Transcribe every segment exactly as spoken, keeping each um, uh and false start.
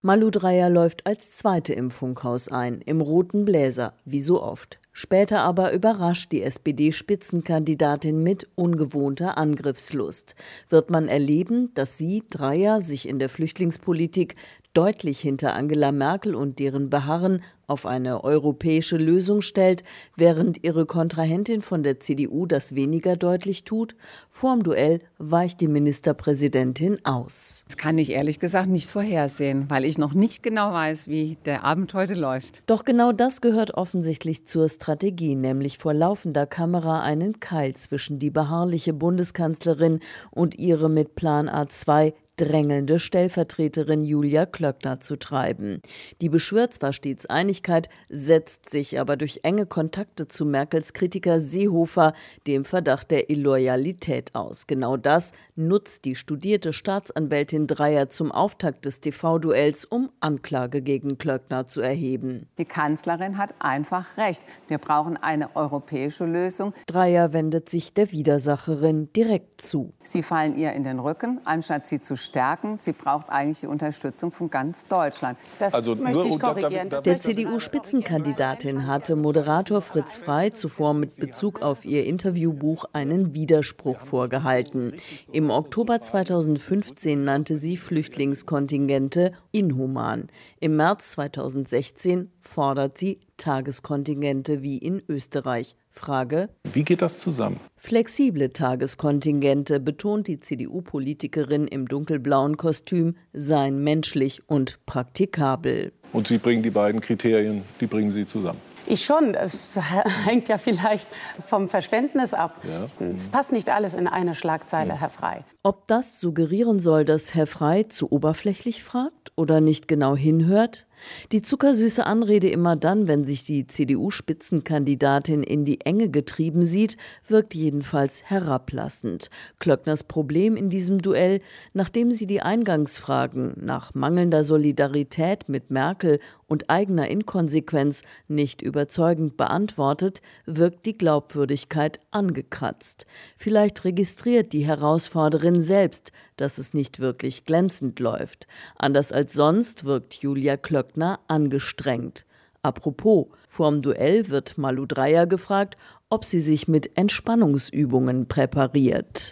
Malu Dreyer läuft als Zweite im Funkhaus ein, im roten Bläser, wie so oft. Später aber überrascht die S P D-Spitzenkandidatin mit ungewohnter Angriffslust. Wird man erleben, dass sie, Dreyer, sich in der Flüchtlingspolitik deutlich hinter Angela Merkel und deren Beharren auf eine europäische Lösung stellt, während ihre Kontrahentin von der C D U das weniger deutlich tut? Vorm Duell weicht die Ministerpräsidentin aus. Das kann ich ehrlich gesagt nicht vorhersehen, weil ich noch nicht genau weiß, wie der Abend heute läuft. Doch genau das gehört offensichtlich zur Strategie, nämlich vor laufender Kamera einen Keil zwischen die beharrliche Bundeskanzlerin und ihre mit Plan A zwei drängelnde Stellvertreterin Julia Klöckner zu treiben. Die beschwört zwar stets Einigkeit, setzt sich aber durch enge Kontakte zu Merkels Kritiker Seehofer dem Verdacht der Illoyalität aus. Genau das nutzt die studierte Staatsanwältin Dreyer zum Auftakt des T V-Duells, um Anklage gegen Klöckner zu erheben. Die Kanzlerin hat einfach recht. Wir brauchen eine europäische Lösung. Dreyer wendet sich der Widersacherin direkt zu. Sie fallen ihr in den Rücken, anstatt sie zu stärken. Sie braucht eigentlich die Unterstützung von ganz Deutschland. Das also möchte ich korrigieren. Der C D U-Spitzenkandidatin hatte Moderator Fritz Frey zuvor mit Bezug auf ihr Interviewbuch einen Widerspruch vorgehalten. Im Oktober zweitausendfünfzehn nannte sie Flüchtlingskontingente inhuman. Im März zweitausendsechzehn fordert sie Tageskontingente wie in Österreich. Frage: Wie geht das zusammen? Flexible Tageskontingente, betont die C D U-Politikerin im dunkelblauen Kostüm, seien menschlich und praktikabel. Und Sie bringen die beiden Kriterien, die bringen Sie zusammen? Ich schon. Es hängt ja vielleicht vom Verständnis ab. Ja. Es passt nicht alles in eine Schlagzeile, ja. Herr Frey. Ob das suggerieren soll, dass Herr Frey zu oberflächlich fragt oder nicht genau hinhört? Die zuckersüße Anrede immer dann, wenn sich die C D U-Spitzenkandidatin in die Enge getrieben sieht, wirkt jedenfalls herablassend. Klöckners Problem in diesem Duell: Nachdem sie die Eingangsfragen nach mangelnder Solidarität mit Merkel und eigener Inkonsequenz nicht überzeugend beantwortet, wirkt die Glaubwürdigkeit angekratzt. Vielleicht registriert die Herausforderin selbst, dass es nicht wirklich glänzend läuft. Anders als sonst wirkt Julia Klöckner angestrengt. Apropos, vorm Duell wird Malu Dreyer gefragt, ob sie sich mit Entspannungsübungen präpariert.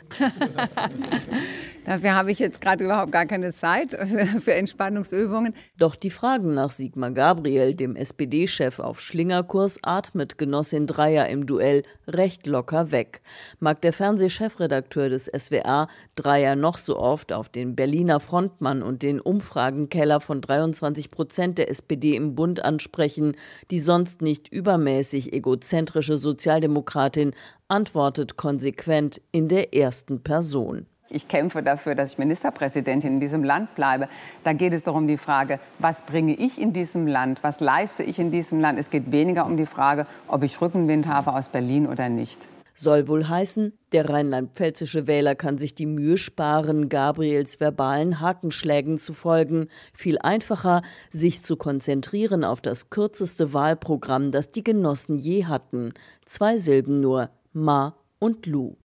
Dafür habe ich jetzt gerade überhaupt gar keine Zeit für Entspannungsübungen. Doch die Fragen nach Sigmar Gabriel, dem S P D-Chef auf Schlingerkurs, atmet Genossin Dreyer im Duell recht locker weg. Mag der Fernsehchefredakteur des S W R Dreyer noch so oft auf den Berliner Frontmann und den Umfragenkeller von dreiundzwanzig Prozent der S P D im Bund ansprechen, die sonst nicht übermäßig egozentrische Sozialdemokratin antwortet konsequent in der ersten Person. Ich kämpfe dafür, dass ich Ministerpräsidentin in diesem Land bleibe. Da geht es doch um die Frage, was bringe ich in diesem Land, was leiste ich in diesem Land. Es geht weniger um die Frage, ob ich Rückenwind habe aus Berlin oder nicht. Soll wohl heißen, der rheinland-pfälzische Wähler kann sich die Mühe sparen, Gabriels verbalen Hakenschlägen zu folgen. Viel einfacher, sich zu konzentrieren auf das kürzeste Wahlprogramm, das die Genossen je hatten. Zwei Silben nur: Ma und Lu.